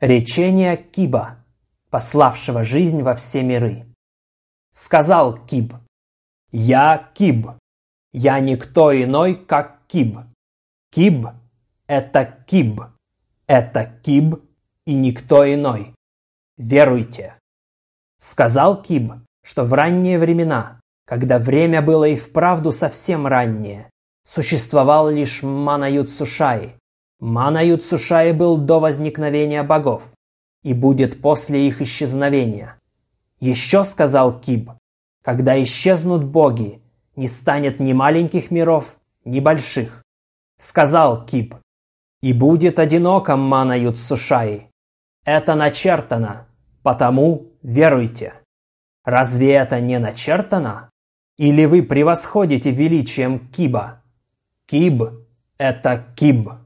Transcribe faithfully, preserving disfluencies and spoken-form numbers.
Речение Киба, пославшего жизнь во все миры. Сказал Киб: «Я Киб, я никто иной, как Киб. Киб – это Киб, это Киб и никто иной. Веруйте». Сказал Киб, что в ранние времена, когда время было и вправду совсем раннее, существовал лишь Мана-Юд-Сушаи. Мана-Юд-Сушаи был до возникновения богов и будет после их исчезновения. Еще сказал Киб, когда исчезнут боги, не станет ни маленьких миров, ни больших. Сказал Киб: «И будет одиноко Мана-Юд-Сушаи. Это начертано, потому веруйте». Разве это не начертано? Или вы превосходите величием Киба? Киб – это Киб.